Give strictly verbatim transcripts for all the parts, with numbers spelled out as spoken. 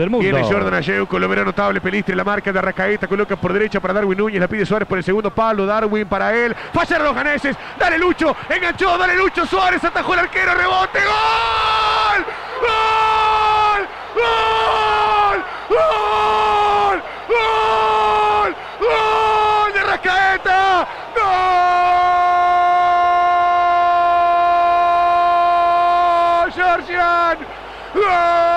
del mundo. Viene Jordan Ayew, Colomero notable, Pelistri, la marca de Arrascaeta, coloca por derecha para Darwin Núñez, la pide Suárez por el segundo palo, Darwin para él, fallaron los ganeses, dale Lucho, enganchó, dale Lucho, Suárez atajó el arquero, rebote, ¡gol! ¡Gol! ¡Gol! ¡Gol! ¡Gol! ¡Gol de Arrascaeta! ¡Gol! ¡Georgian! ¡Gol!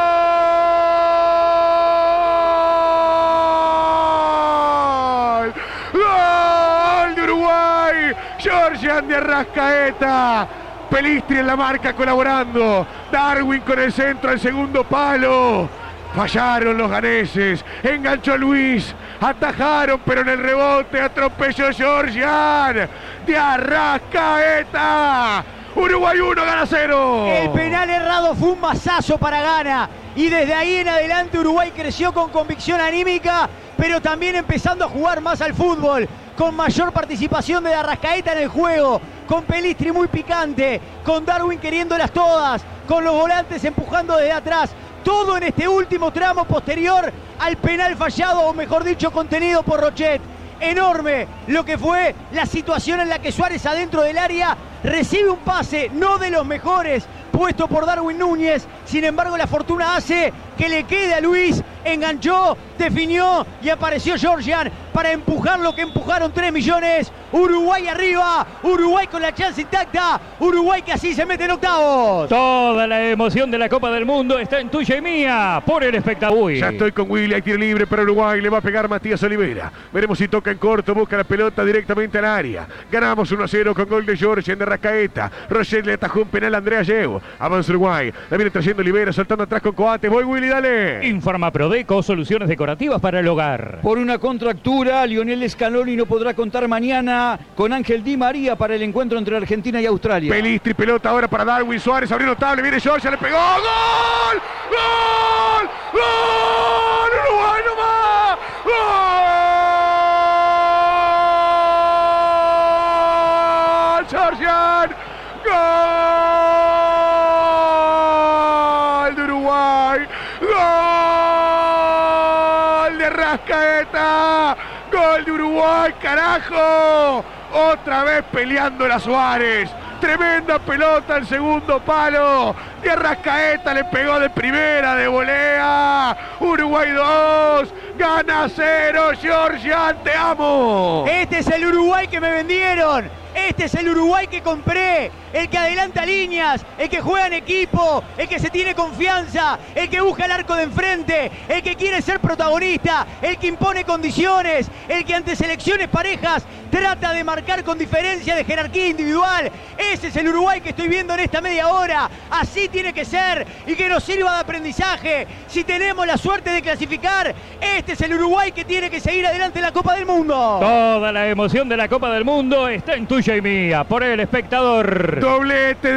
Georgian de Arrascaeta, Pelistri en la marca colaborando, Darwin con el centro al segundo palo, fallaron los ganeses, enganchó Luis, atajaron pero en el rebote atropelló Georgian de Arrascaeta. Uruguay uno, Ghana cero. El penal errado fue un masazo para Ghana y desde ahí en adelante Uruguay creció con convicción anímica, pero también empezando a jugar más al fútbol, con mayor participación de Arrascaeta en el juego, con Pelistri muy picante, con Darwin queriéndolas todas, con los volantes empujando desde atrás, todo en este último tramo posterior al penal fallado, o mejor dicho, contenido por Rochet. Enorme lo que fue la situación en la que Suárez adentro del área recibe un pase, no de los mejores, puesto por Darwin Núñez. Sin embargo, la fortuna hace que le quede a Luis, enganchó, definió y apareció Georgian para empujar lo que empujaron tres millones. Uruguay arriba, Uruguay con la chance intacta, Uruguay que así se mete en octavos. Toda la emoción de la Copa del Mundo está en tuya y mía por el espectáculo. Ya estoy con Willy, hay tiro libre para Uruguay, le va a pegar Matías Olivera. Veremos si toca en corto, busca la pelota directamente al área. Ganamos uno a cero con gol de Georgian de Arrascaeta. Roger le atajó un penal a Andrea Ayew. Avanza Uruguay, la viene trayendo Olivera, saltando atrás con Coates. Voy Willy, dale. Informa Prodeco, soluciones decorativas para el hogar. Por una contractura, Lionel Scaloni no podrá contar mañana con Ángel Di María para el encuentro entre Argentina y Australia. Pelistri, pelota ahora para Darwin, Suárez, abrió notable, viene Georgia, le pegó. ¡Gol! ¡Gol! ¡Gol! ¡Uruguay nomás! ¡Gol! ¡Georgian! ¡Gol de Uruguay! ¡Gol de Arrascaeta! ¡Gol de Uruguay, carajo! Otra vez peleando la Suárez. Tremenda pelota al segundo palo. De Arrascaeta le pegó de primera, de volea. Uruguay dos, Ghana cero. Georgian, te amo. Este es el Uruguay que me vendieron. Este es el Uruguay que compré, el que adelanta líneas, el que juega en equipo, el que se tiene confianza, el que busca el arco de enfrente, el que quiere ser protagonista, el que impone condiciones, el que ante selecciones parejas trata de marcar con diferencia de jerarquía individual. Ese es el Uruguay que estoy viendo en esta media hora. Así tiene que ser y que nos sirva de aprendizaje. Si tenemos la suerte de clasificar, este es el Uruguay que tiene que seguir adelante en la Copa del Mundo. Toda la emoción de la Copa del Mundo está en tuya y mía por el espectador. Doblete.